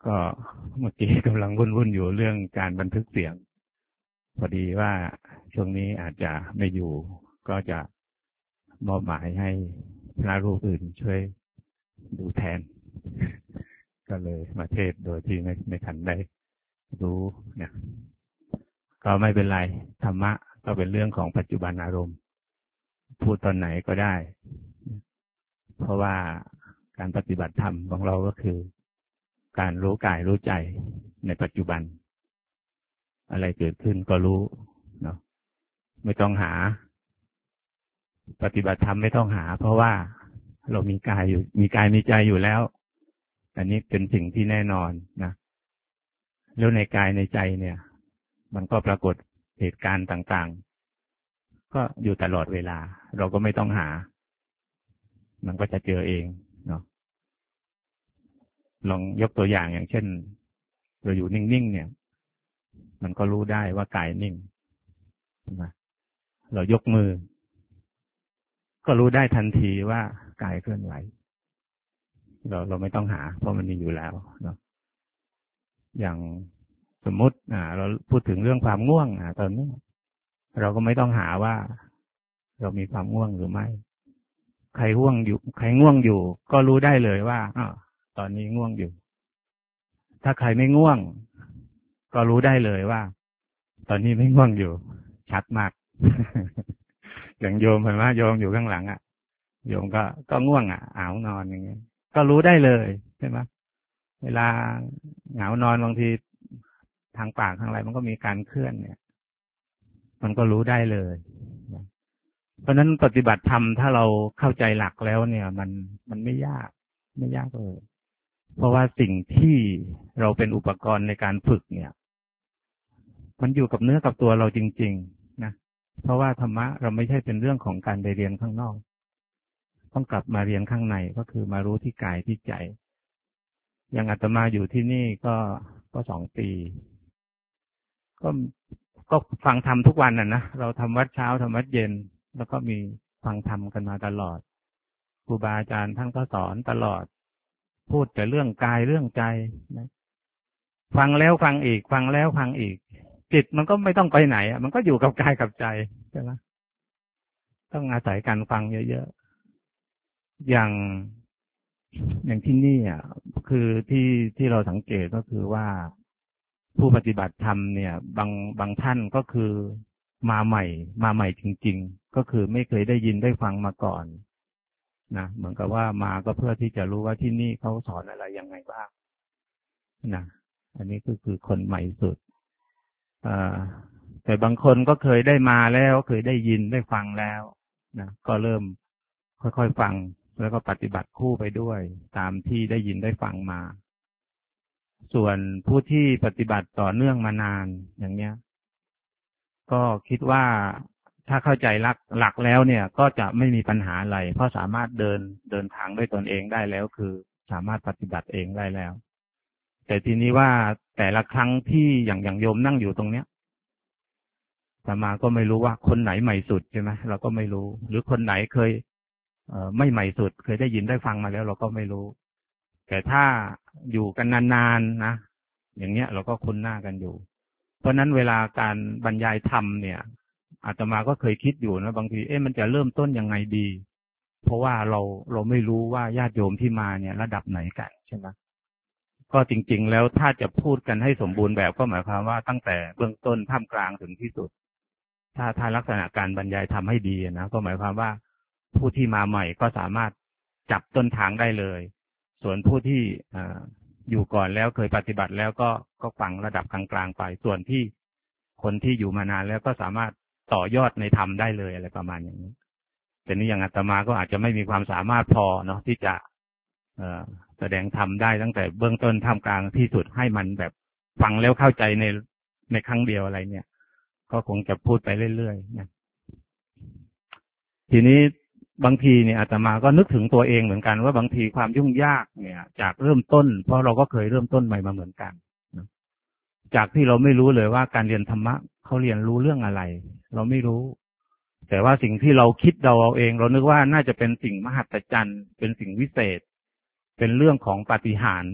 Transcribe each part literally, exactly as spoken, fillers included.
ก็เมื่อกี้กำลังวุ่นๆอยู่เรื่องการบันทึกเสียงพอดีว่าช่วงนี้อาจจะไม่อยู่ก็จะมอบหมายให้พระรูปอื่นช่วยดูแทนก็เลยมาเทศโดยที่ไม่ไม่ทันได้รู้เนี่ยก็ไม่เป็นไรธรรมะก็เป็นเรื่องของปัจจุบันอารมณ์พูดตอนไหนก็ได้เพราะว่าการปฏิบัติธรรมของเราก็คือการรู้กายรู้ใจในปัจจุบันอะไรเกิดขึ้นก็รู้เนาะไม่ต้องหาปฏิบัติธรรมไม่ต้องหาเพราะว่าเรามีกายอยู่มีกายมีใจอยู่แล้วอันนี้เป็นสิ่งที่แน่นอนนะแล้วในกายในใจเนี่ยมันก็ปรากฏเหตุการณ์ต่างๆก็อยู่ตลอดเวลาเราก็ไม่ต้องหามันก็จะเจอเองเนาะลองยกตัวอย่างอย่างเช่นเราอยู่นิ่งๆเนี่ยมันก็รู้ได้ว่ากายนิ่งนะเรายกมือก็รู้ได้ทันทีว่ากายเคลื่อนไหวเราเราไม่ต้องหาเพราะมันมีอยู่แล้วเนาะอย่างสมมติอ่าเราพูดถึงเรื่องความง่วงอ่าตอนนี้เราก็ไม่ต้องหาว่าเรามีความง่วงหรือไม่ใครง่วงอยู่ใครง่วงอยู่ก็รู้ได้เลยว่าอ้าวตอนนี้ง่วงอยู่ถ้าใครไม่ง่วงก็รู้ได้เลยว่าตอนนี้ไม่ง่วงอยู่ชัดมาก อย่างโยมเห็นไหมโยมอยู่ข้างหลังอ่ะโยมก็ก็ง่วงอ่ะอ้าวนอนอย่างเงี้ยก็รู้ได้เลยใช่ไหมเวลาเหงานอนบางทีทางปากทางอะไรมันก็มีการเคลื่อนเนี่ยมันก็รู้ได้เลยเพราะฉะนั้นปฏิบัติธรรมถ้าเราเข้าใจหลักแล้วเนี่ยมันมันไม่ยากไม่ยากเลยเพราะว่าสิ่งที่เราเป็นอุปกรณ์ในการฝึกเนี่ยมันอยู่กับเนื้อกับตัวเราจริงๆนะเพราะว่าธรรมะเราไม่ใช่เป็นเรื่องของการไปเรียนข้างนอกต้องกลับมาเรียนข้างในก็คือมารู้ที่กายที่ใจอย่างอาตมาอยู่ที่นี่ก็ก็สองปีก็ก็ฟังธรรมทุกวันน่ะนะเราทำวัดเช้าทำวัดเย็นแล้วก็มีฟังธรรมกันมาตลอดครูบาอาจารย์ท่านก็สอนตลอดพูดแต่เรื่องกายเรื่องใจนะฟังแล้วฟังอีกฟังแล้วฟังอีกจิตมันก็ไม่ต้องไปไหนอ่ะมันก็อยู่กับกายกับใจใช่ไหมต้องอาศัยการฟังเยอะๆอย่างอย่างที่นี่อ่ะคือที่ที่เราสังเกตก็คือว่าผู้ปฏิบัติธรรมเนี่ยบางบางท่านก็คือมาใหม่มาใหม่จริงๆก็คือไม่เคยได้ยินได้ฟังมาก่อนนะเหมือนกับว่ามาก็เพื่อที่จะรู้ว่าที่นี่เขาสอนอะไรยังไงบ้างนะอันนี้ก็คือคนใหม่สุดอ่าแต่บางคนก็เคยได้มาแล้วเคยได้ยินได้ฟังแล้วนะก็เริ่มค่อยๆฟังแล้วก็ปฏิบัติคู่ไปด้วยตามที่ได้ยินได้ฟังมาส่วนผู้ที่ปฏิบัติต่อเนื่องมานานอย่างเนี้ยก็คิดว่าถ้าเข้าใจหลักหลักแล้วเนี่ยก็จะไม่มีปัญหาอะไรเพราะสามารถเดินเดินทางด้วยตนเองได้แล้วคือสามารถปฏิบัติเองได้แล้วแต่ทีนี้ว่าแต่ละครั้งที่อย่างอย่างโยมนั่งอยู่ตรงเนี้ยอาตมาก็ไม่รู้ว่าคนไหนใหม่สุดใช่ไหมเราก็ไม่รู้หรือคนไหนเคยเอ่อไม่ใหม่สุดเคยได้ยินได้ฟังมาแล้วเราก็ไม่รู้แต่ถ้าอยู่กันนานๆนะอย่างเงี้ยเราก็คุ้นหน้ากันอยู่เพราะนั้นเวลาการบรรยายธรรมเนี่ยอาตมาก็เคยคิดอยู่นะบางทีเอ๊ะมันจะเริ่มต้นยังไงดีเพราะว่าเราเราไม่รู้ว่าญาติโยมที่มาเนี่ยระดับไหนกันใช่ไหมก็จริงๆแล้วถ้าจะพูดกันให้สมบูรณ์แบบก็หมายความว่าตั้งแต่เบื้องต้นท่ามกลางถึงที่สุดถ้าถ้าลักษณะการบรรยายทำให้ดีนะก็หมายความว่าผู้ที่มาใหม่ก็สามารถจับต้นทางได้เลยส่วนผู้ที่อยู่ก่อนแล้วเคยปฏิบัติแล้วก็ก็ฟังระดับกลางๆไปส่วนที่คนที่อยู่มานานแล้วก็สามารถต่อยอดในธรรมได้เลยอะไรประมาณอย่างนี้แต่นี่อย่างอาตมาก็อาจจะไม่มีความสามารถพอเนาะที่จะแสดงธรรมได้ตั้งแต่เบื้องต้นท่ามกลางที่สุดให้มันแบบฟังแล้วเข้าใจในในครั้งเดียวอะไรเนี่ยก็คงจะพูดไปเรื่อยๆนะทีนี้บางทีเนี่ยอาตมาก็นึกถึงตัวเองเหมือนกันว่าบางทีความยุ่งยากเนี่ยจากเริ่มต้นเพราะเราก็เคยเริ่มต้นใหม่มาเหมือนกันนะจากที่เราไม่รู้เลยว่าการเรียนธรรมะเขาเรียนรู้เรื่องอะไรเราไม่รู้แต่ว่าสิ่งที่เราคิดเราเอาเองเรานึกว่าน่าจะเป็นสิ่งมหัศจรรย์เป็นสิ่งวิเศษเป็นเรื่องของปาฏิหาริย์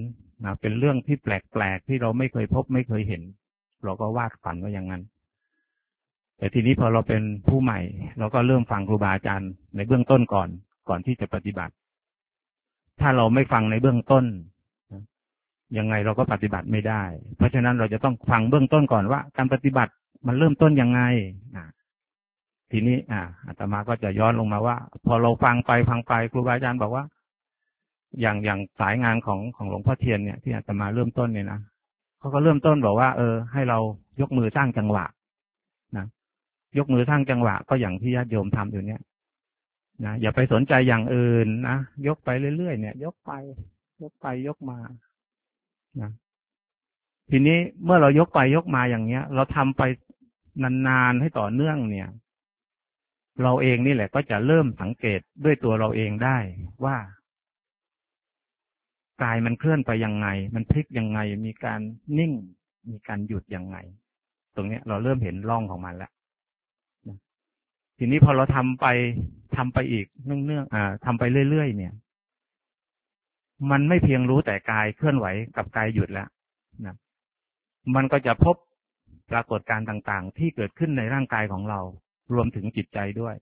นะเป็นเรื่องที่แปลกๆที่เราไม่เคยพบไม่เคยเห็นเราก็วาดฝันว่าอย่างนั้นแต่ทีนี้พอเราเป็นผู้ใหม่เราก็เริ่มฟังครูบาอาจารย์ในเบื้องต้นก่อนก่อนที่จะปฏิบัติถ้าเราไม่ฟังในเบื้องต้นยังไงเราก็ปฏิบัติไม่ได้เพราะฉะนั้นเราจะต้องฟังเบื้องต้นก่อนว่าการปฏิบัติมันเริ่มต้นยังไงอ่าทีนี้อ่าอาตมาก็จะย้อนลงมาว่าพอเราฟังไปฟังไปครูบาอาจารย์บอกว่าอย่างอย่างสายงานของของหลวงพ่อเทียนเนี่ยที่อาตมาเริ่มต้นเนี่ยนะเขาก็เริ่มต้นบอกว่าเออให้เรายกมือสร้างจังหวะนะยกมือสร้างจังหวะก็อย่างที่ญาติโยมทำอยู่เนี่ยนะอย่าไปสนใจอย่างอื่นนะยกไปเรื่อยๆเนี่ยยกไปยกไปยกมานะทีนี้เมื่อเรายกไปยกมาอย่างเงี้ยเราทำไปนานๆให้ต่อเนื่องเนี่ยเราเองนี่แหละก็จะเริ่มสังเกตด้วยตัวเราเองได้ว่ากายมันเคลื่อนไปยังไงมันพลิกยังไงมีการนิ่งมีการหยุดยังไงตรงนี้เราเริ่มเห็นร่องของมันแล้วทีนี้พอเราทำไปทำไปอีกเนื่องๆอ่าทำไปเรื่อยๆเนี่ยมันไม่เพียงรู้แต่กายเคลื่อนไหวกับกายหยุดแล้วนะมันก็จะพบปรากฏการณ์ต่างๆที่เกิดขึ้นในร่างกายของเรารวมถึงจิตใจด้วย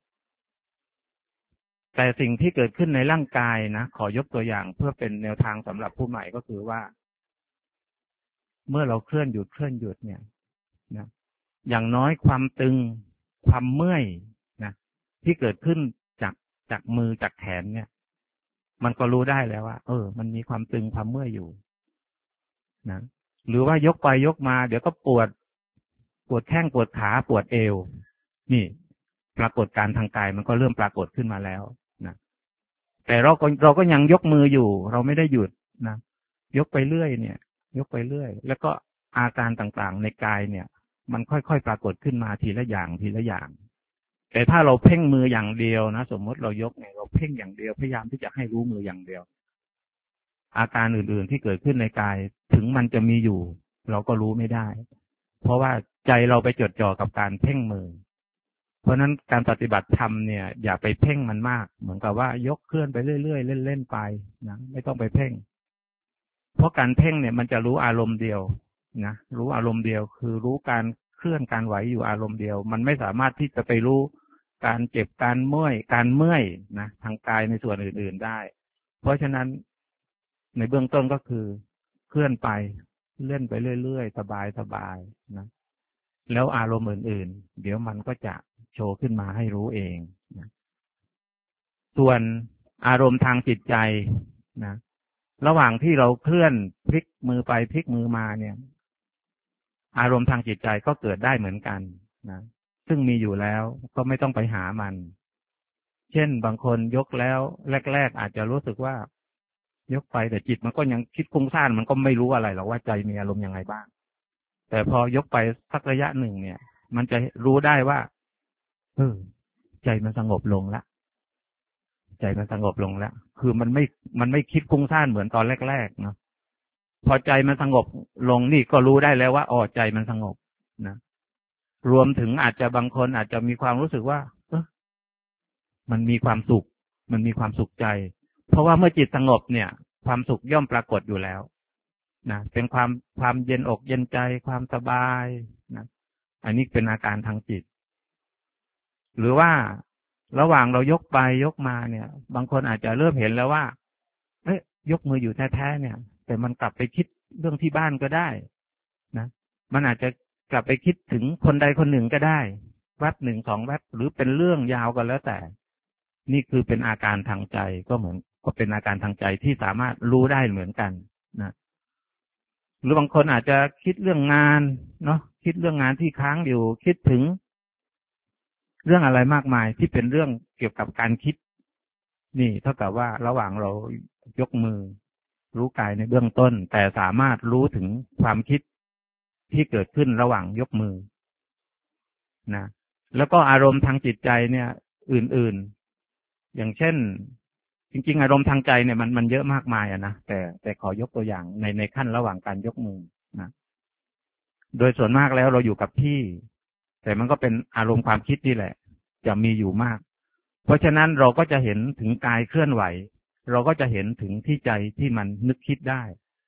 แต่สิ่งที่เกิดขึ้นในร่างกายนะขอยกตัวอย่างเพื่อเป็นแนวทางสำหรับผู้ใหม่ก็คือว่าเมื่อเราเคลื่อนหยุดเคลื่อนหยุดเนี่ยนะอย่างน้อยความตึงความเมื่อยนะที่เกิดขึ้นจากจากมือจากแขนเนี่ยมันก็รู้ได้แล้วว่าเออมันมีความตึงความเมื่อยอยู่นะหรือว่ายกไปยกมาเดี๋ยวก็ปวดปวดแข้งปวดขาปวดเอวนี่ปรากฏการทางกายมันก็เริ่มปรากฏขึ้นมาแล้วนะแต่เราก็เราก็ยังยกมืออยู่เราไม่ได้หยุดนะยกไปเรื่อยเนี่ยยกไปเรื่อยแล้วก็อาการต่างๆในกายเนี่ยมันค่อยๆปรากฏขึ้นมาทีละอย่างทีละอย่างแต่ถ้าเราเพ่งมืออย่างเดียวนะสมมติเรายกเนี่ยเราเพ่งอย่างเดียวพยายามที่จะให้รู้มืออย่างเดียวอาการอื่นๆที่เกิดขึ้นในกายถึงมันจะมีอยู่เราก็รู้ไม่ได้เพราะว่าใจเราไปจดจ่อกับการเพ่งมือเพราะนั้นการปฏิบัติธรรมเนี่ยอย่าไปเพ่งมันมากเหมือนกับว่ายกเคลื่อนไปเรื่อยๆเล่นๆไปนะไม่ต้องไปเพ่งเพราะการเพ่งเนี่ยมันจะรู้อารมณ์เดียวนะรู้อารมณ์เดียวคือรู้การเคลื่อนการไหวอยู่อารมณ์เดียวมันไม่สามารถที่จะไปรู้การเจ็บการเมื่อยการเมื่อยนะทางกายในส่วนอื่นๆได้เพราะฉะนั้นในเบื้องต้นก็คือเคลื่อนไปเล่นไปเรื่อยๆสบายๆนะแล้วอารมณ์อื่นๆเดี๋ยวมันก็จะโชว์ขึ้นมาให้รู้เองนะส่วนอารมณ์ทางจิตใจนะระหว่างที่เราเคลื่อนพลิกมือไปพลิกมือมาเนี่ยอารมณ์ทางจิตใจก็เกิดได้เหมือนกันนะซึ่งมีอยู่แล้วก็ไม่ต้องไปหามันเช่นบางคนยกแล้วแรกๆอาจจะรู้สึกว่ายกไปแต่จิตมันก็ยังคิดฟุ้งซ่านมันก็ไม่รู้อะไรหรอกว่าใจมีอารมณ์ยังไงบ้างแต่พอยกไปสักระยะหนึ่งเนี่ยมันจะรู้ได้ว่าเออใจมันสงบลงแล้วใจมันสงบลงแล้วคือมันไม่มันไม่คิดฟุ้งซ่านเหมือนตอนแรกๆเนาะพอใจมันสงบลงนี่ก็รู้ได้แล้วว่าอ๋อใจมันสงบนะรวมถึงอาจจะบางคนอาจจะมีความรู้สึกว่าเออมันมีความสุขมันมีความสุขใจเพราะว่าเมื่อจิตสงบเนี่ยความสุขย่อมปรากฏอยู่แล้วนะเป็นความความเย็นอกเย็นใจความสบายนะอันนี้เป็นอาการทางจิตหรือว่าระหว่างเรายกไปยกมาเนี่ยบางคนอาจจะเริ่มเห็นแล้วว่าเอ๊ะยกมืออยู่แท้ๆเนี่ยแต่มันกลับไปคิดเรื่องที่บ้านก็ได้นะมันอาจจะกลับไปคิดถึงคนใดคนหนึ่งก็ได้แวบหนึ่งสองแวบหรือเป็นเรื่องยาวก็แล้วแต่นี่คือเป็นอาการทางใจก็เหมือนก็เป็นอาการทางใจที่สามารถรู้ได้เหมือนกันนะหรือบางคนอาจจะคิดเรื่องงานเนาะคิดเรื่องงานที่ค้างอยู่คิดถึงเรื่องอะไรมากมายที่เป็นเรื่องเกี่ยวกับการคิดนี่เท่ากับว่าระหว่างเรายกมือรู้กายในเบื้องต้นแต่สามารถรู้ถึงความคิดที่เกิดขึ้นระหว่างยกมือนะแล้วก็อารมณ์ทางจิตใจเนี่ยอื่นๆอย่างเช่นจริงๆอารมณ์ทางใจเนี่ยมันมันเยอะมากมายอะนะแต่แต่ขอยกตัวอย่างในในขั้นระหว่างการยกมือนะโดยส่วนมากแล้วเราอยู่กับที่แต่มันก็เป็นอารมณ์ความคิดนี่แหละจะมีอยู่มากเพราะฉะนั้นเราก็จะเห็นถึงกายเคลื่อนไหวเราก็จะเห็นถึงที่ใจที่มันนึกคิดได้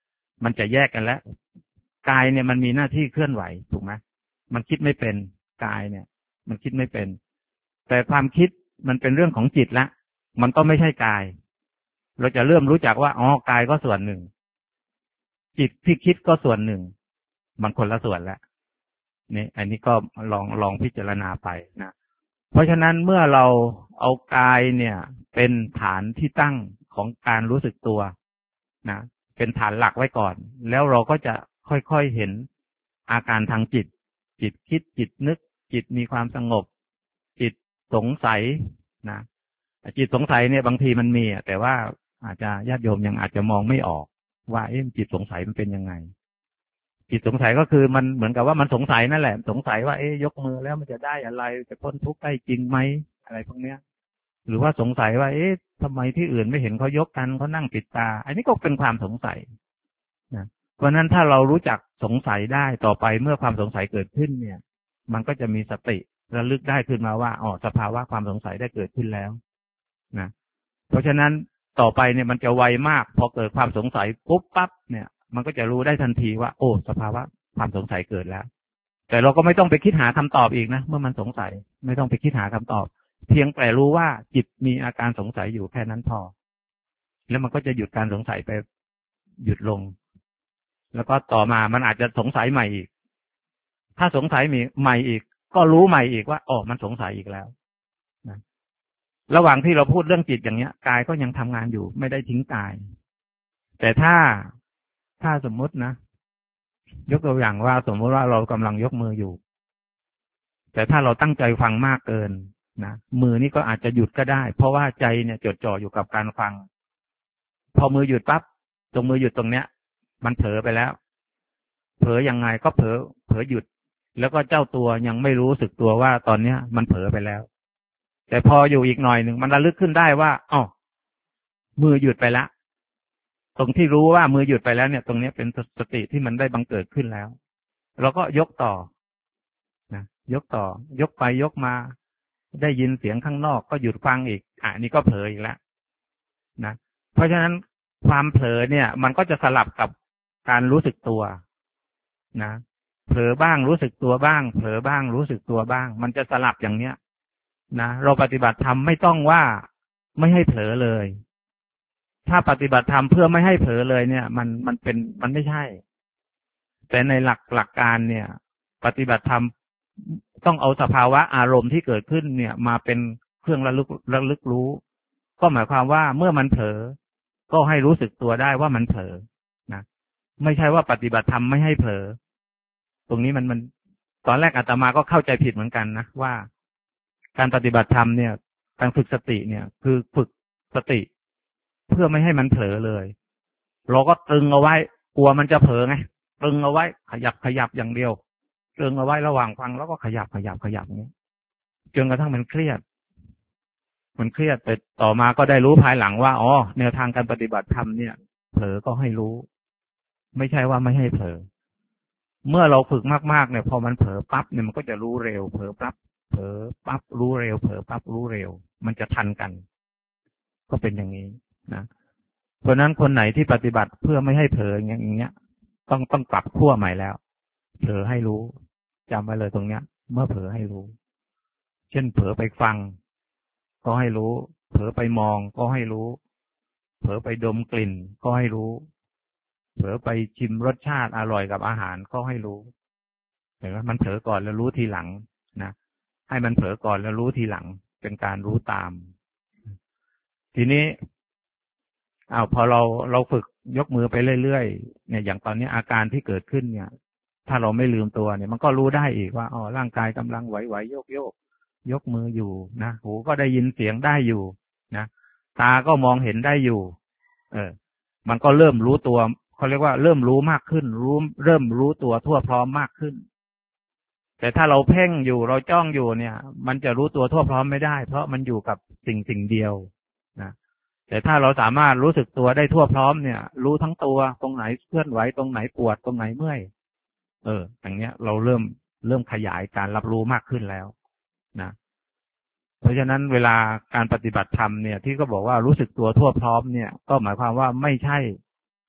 มันจะแยกกันแล้วกายเนี่ยมันมีหน้าที่เคลื่อนไหวถูกไหมมันคิดไม่เป็นกายเนี่ยมันคิดไม่เป็นแต่ความคิดมันเป็นเรื่องของจิตละมันก็ไม่ใช่กายเราจะเริ่มรู้จักว่าอ๋อกายก็ส่วนหนึ่งจิตที่คิดก็ส่วนหนึ่งมันคนละส่วนแล้วนี่อันนี้ก็ลองลองพิจารณาไปนะเพราะฉะนั้นเมื่อเราเอากายเนี่ยเป็นฐานที่ตั้งของการรู้สึกตัวนะเป็นฐานหลักไว้ก่อนแล้วเราก็จะค่อยๆเห็นอาการทางจิตจิตคิดจิตนึกจิตมีความสงบจิตสงสัยนะจิตสงสัยเนี่ยบางทีมันมีแต่ว่าอาจจะญาติโยมยังอาจจะมองไม่ออกว่าเอ๊ะจิตสงสัยมันเป็นยังไงจิตสงสัยก็คือมันเหมือนกับว่ามันสงสัยนั่นแหละสงสัยว่าเอ๊ะยกมือแล้วมันจะได้อะไรจะพ้นทุกข์ได้จริงไหมอะไรพวกเนี้ยหรือว่าสงสัยว่าเอ๊ะทำไมที่อื่นไม่เห็นเขายกกันเขานั่งปิดตาอันนี้ก็เป็นความสงสัยนะเพราะนั้นถ้าเรารู้จักสงสัยได้ต่อไปเมื่อความสงสัยเกิดขึ้นเนี่ยมันก็จะมีสติระลึกได้ขึ้นมาว่าอ๋อสภาวะความสงสัยได้เกิดขึ้นแล้วนะเพราะฉะนั้นต่อไปเนี่ยมันจะไวมากพอเกิดความสงสัยปุ๊บปั๊บเนี่ยมันก็จะรู้ได้ทันทีว่าโอ้สภาวะความสงสัยเกิดแล้วแต่เราก็ไม่ต้องไปคิดหาคำตอบอีกนะเมื่อมันสงสัยไม่ต้องไปคิดหาคำตอบเพียงแต่รู้ว่าจิตมีอาการสงสัยอยู่แค่นั้นพอแล้วมันก็จะหยุดการสงสัยไปหยุดลงแล้วก็ต่อมามันอาจจะสงสัยใหม่อีกถ้าสงสัยมีใหม่อีกก็รู้ใหม่อีกว่าอ๋อมันสงสัยอีกแล้วนะระหว่างที่เราพูดเรื่องจิตอย่างเนี้ยกายก็ยังทำงานอยู่ไม่ได้ทิ้งกายแต่ถ้าถ้าสมมุตินะยกตัวอย่างว่าสมมติว่าเรากำลังยกมืออยู่แต่ถ้าเราตั้งใจฟังมากเกินนะมือนี่ก็อาจจะหยุดก็ได้เพราะว่าใจเนี่ยจดจ่ออยู่กับการฟังพอมือหยุดปั๊บตรงมือหยุดตรงเนี้ยมันเผลอไปแล้วเผลอยังไงก็เผลอเผลอหยุดแล้วก็เจ้าตัวยังไม่รู้สึกตัวว่าตอนเนี้ยมันเผลอไปแล้วแต่พออยู่อีกหน่อยหนึ่งมันระลึกขึ้นได้ว่าอ๋อมือหยุดไปแล้วตรงที่รู้ว่ามือหยุดไปแล้วเนี่ยตรงนี้เป็นสติที่มันได้บังเกิดขึ้นแล้วเราก็ยกต่อนะยกต่อยกไปยกมาได้ยินเสียงข้างนอกก็หยุดฟังอีกอ่ะนี่ก็เผลออีกแล้วนะเพราะฉะนั้นความเผลอเนี่ยมันก็จะสลับกับการรู้สึกตัวนะเผลอบ้างรู้สึกตัวบ้างเผลอบ้างรู้สึกตัวบ้างมันจะสลับอย่างเนี้ยนะเราปฏิบัติธรรมไม่ต้องว่าไม่ให้เผลอเลยถ้าปฏิบัติธรรมเพื่อไม่ให้เผลอเลยเนี่ยมันมันเป็นมันไม่ใช่แต่ในหลักหลักการเนี่ยปฏิบัติธรรมต้องเอาสภาวะอารมณ์ที่เกิดขึ้นเนี่ยมาเป็นเครื่องระลึกระลึกรู้ก็หมายความว่าเมื่อมันเผลอก็ให้รู้สึกตัวได้ว่ามันเผลอนะไม่ใช่ว่าปฏิบัติธรรมไม่ให้เผลอตรงนี้มันมันตอนแรกอาตมาก็เข้าใจผิดเหมือนกันนะว่าการปฏิบัติธรรมเนี่ยการฝึกสติเนี่ยคือฝึกสติเพื่อไม่ให้มันเผลอเลยเราก็ตรึงเอาไว้กลัวมันจะเผลอไงตรึงเอาไว้ขยับขยับอย่างเดียวตรึงเอาไว้ระหว่างฟังแล้วก็ขยับขยับขยับนี้จนกระทั่งมันเครียดมันเครียดแต่ต่อมาก็ได้รู้ภายหลังว่าอ๋อแนวทางการปฏิบัติธรรมเนี่ยเผลอก็ให้รู้ไม่ใช่ว่าไม่ให้เผลอเมื่อเราฝึกมากๆเนี่ยพอมันเผลอปั๊บเนี่ยมันก็จะรู้เร็วเผลอปั๊บเผลอปั๊บรู้เร็วเผลอปั๊บรู้เร็วมันจะทันกันก็เป็นอย่างนี้นะเพราะนั้นคนไหนที่ปฏิบัติเพื่อไม่ให้เผลออย่างเงี้ยต้องต้องกลับขั้วใหม่แล้วเผลอให้รู้จำไว้เลยตรงเนี้ยเมื่อเผลอให้รู้เช่นเผลอไปฟังก็ให้รู้เผลอไปมองก็ให้รู้เผลอไปดมกลิ่นก็ให้รู้เผลอไปชิมรสชาติอร่อยกับอาหารก็ให้รู้เห็นไหมมันเผลอก่อนแล้วรู้ทีหลังนะให้มันเผลอก่อนแล้วรู้ทีหลังเป็นการรู้ตามทีนี้อ้าวพอเราเราฝึกยกมือไปเรื่อยๆเนี่ยอย่างตอนนี้อาการที่เกิดขึ้นเนี่ยถ้าเราไม่ลืมตัวเนี่ยมันก็รู้ได้อีกว่าอ๋อร่างกายกำลังไหวๆโยกโยกยกมืออยู่นะหูก็ได้ยินเสียงได้อยู่นะตาก็มองเห็นได้อยู่เออมันก็เริ่มรู้ตัวเขาเรียกว่าเริ่มรู้มากขึ้นรู้เริ่มรู้ตัวทั่วพร้อมมากขึ้นแต่ถ้าเราเพ่งอยู่เราจ้องอยู่เนี่ยมันจะรู้ตัวทั่วพร้อมไม่ได้เพราะมันอยู่กับสิ่งสิ่งเดียวนะแต่ถ้าเราสามารถรู้สึกตัวได้ทั่วพร้อมเนี่ยรู้ทั้งตัวตรงไหนเคลื่อนไหวตรงไหนปวดตรงไหนเมื่อยเอออย่างเนี้ยเราเริ่มเริ่มขยายการรับรู้มากขึ้นแล้วนะเพราะฉะนั้นเวลาการปฏิบัติธรรมเนี่ยที่ก็บอกว่ารู้สึกตัวทั่วพร้อมเนี่ยก็หมายความว่าไม่ใช่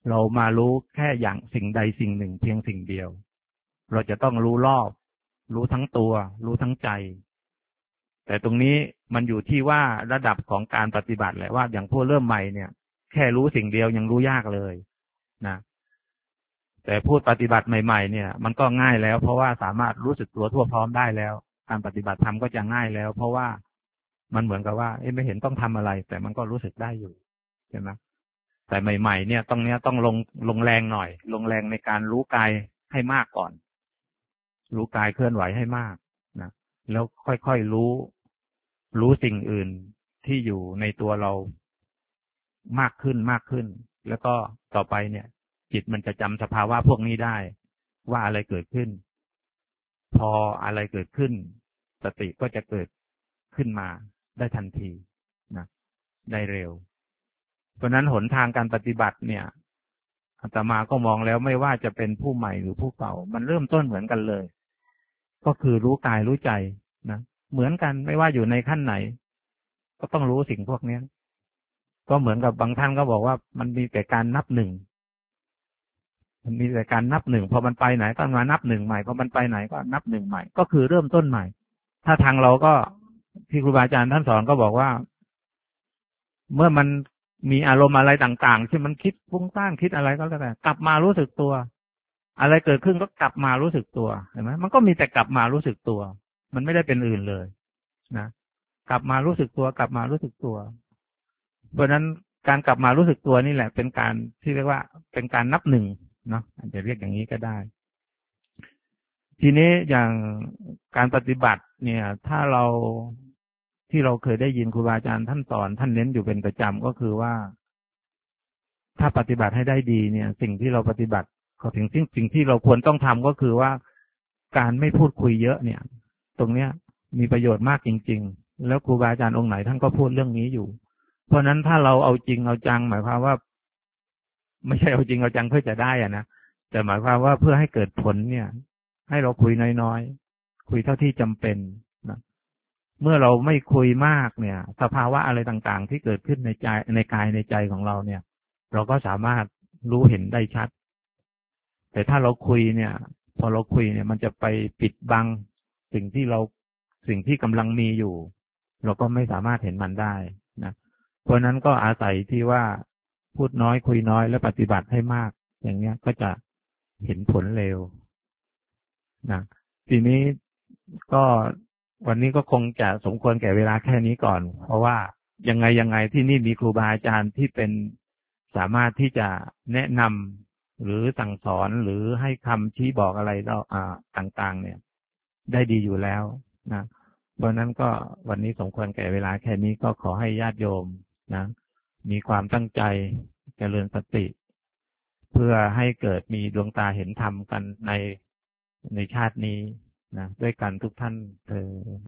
เรามารู้แค่อย่างสิ่งใดสิ่งหนึ่งเพียงสิ่งเดียวเราจะต้องรู้รอบรู้ทั้งตัวรู้ทั้งใจแต่ตรงนี้มันอยู่ที่ว่าระดับของการปฏิบัติแหละว่าอย่างผู้เริ่มใหม่เนี่ยแค่รู้สิ่งเดียวยังรู้ยากเลยนะแต่พูดปฏิบัติใหม่ๆเนี่ยมันก็ง่ายแล้วเพราะว่าสามารถรู้สึกตัวทั่วพร้อมได้แล้วการปฏิบัติธรรมก็จะง่ายแล้วเพราะว่ามันเหมือนกับว่าเอ๊ะไม่เห็นต้องทำอะไรแต่มันก็รู้สึกได้อยู่ใช่ไหมแต่ใหม่ๆเนี่ยต้องเนี้ยต้องลงลงแรงหน่อยลงแรงในการรู้กายให้มากก่อนรู้กายเคลื่อนไหวให้มากนะแล้วค่อยๆรู้รู้สิ่งอื่นที่อยู่ในตัวเรามากขึ้นมากขึ้นแล้วก็ต่อไปเนี่ยจิตมันจะจำสภาวะพวกนี้ได้ว่าอะไรเกิดขึ้นพออะไรเกิดขึ้นสติก็จะเกิดขึ้นมาได้ทันทีนะได้เร็วเพราะนั้นหนทางการปฏิบัติเนี่ยอาตมาก็มองแล้วไม่ว่าจะเป็นผู้ใหม่หรือผู้เก่ามันเริ่มต้นเหมือนกันเลยก็คือรู้กายรู้ใจนะเหมือนกันไม่ว่าอยู่ในขั้นไหนก็ต้องรู้สิ่งพวกนี้ก็เหมือนกับบางท่านก็บอกว่ามันมีแต่การนับหนึ่งมันมีแต่การนับหนึ่งพอมันไปไหนก็มานับหนึ่งใหม่พอมันไปไหนก็นับหนึ่งใหม่ก็คือเริ่มต้นใหม่ถ้าทางเราก็ที่ครูบาอาจารย์ท่านสอนก็บอกว่าเมื่อมันมีอารมณ์อะไรต่างๆที่มันคิดฟุ้งซ่านคิดอะไรก็แล้วแต่กลับมารู้สึกตัวอะไรเกิดขึ้นก็กลับมารู้สึกตัวเห็นไหมมันก็มีแต่กลับมารู้สึกตัวมันไม่ได้เป็นอื่นเลยนะกลับมารู้สึกตัวกลับมารู้สึกตัวเพราะนั้นการกลับมารู้สึกตัวนี่แหละเป็นการที่เรียกว่าเป็นการนับหนึ่งเนาะอาจจะเรียกอย่างนี้ก็ได้ทีนี้อย่างการปฏิบัติเนี่ยถ้าเราที่เราเคยได้ยินครูบาอาจารย์ท่านสอนท่านเน้นอยู่เป็นประจำก็คือว่าถ้าปฏิบัติให้ได้ดีเนี่ยสิ่งที่เราปฏิบัติเขาถึงสิ่งสิ่งที่เราควรต้องทำก็คือว่าการไม่พูดคุยเยอะเนี่ยตรงเนี้ยมีประโยชน์มากจริงๆแล้วครูบาอาจารย์องค์ไหนท่านก็พูดเรื่องนี้อยู่เพราะนั้นถ้าเราเอาจริงเอาจังหมายความว่าไม่ใช่เอาจริงเอาจังเพื่อจะได้อ่ะนะแต่หมายความว่าเพื่อให้เกิดผลเนี่ยให้เราคุยน้อยๆคุยเท่าที่จำเป็นนะเมื่อเราไม่คุยมากเนี่ยสภาวะอะไรต่างๆที่เกิดขึ้นในใจในกายในใจของเราเนี่ยเราก็สามารถรู้เห็นได้ชัดแต่ถ้าเราคุยเนี่ยพอเราคุยเนี่ยมันจะไปปิดบังสิ่งที่เราสิ่งที่กำลังมีอยู่เราก็ไม่สามารถเห็นมันได้นะเพราะนั้นก็อาศัยที่ว่าพูดน้อยคุยน้อยและปฏิบัติให้มากอย่างเนี้ยก็จะเห็นผลเร็วนะทีนี้ก็วันนี้ก็คงจะสมควรแก่เวลาแค่นี้ก่อนเพราะว่ายังไงยังไงที่นี่มีครูบาอาจารย์ที่เป็นสามารถที่จะแนะนำหรือสั่งสอนหรือให้คำชี้บอกอะไรเราอ่าต่างๆเนี่ยได้ดีอยู่แล้วนะเพราะนั้นก็วันนี้สมควรแก่เวลาแค่นี้ก็ขอให้ญาติโยมนะมีความตั้งใจเจริญสติเพื่อให้เกิดมีดวงตาเห็นธรรมกันในในชาตินี้นะด้วยกันทุกท่านเธอ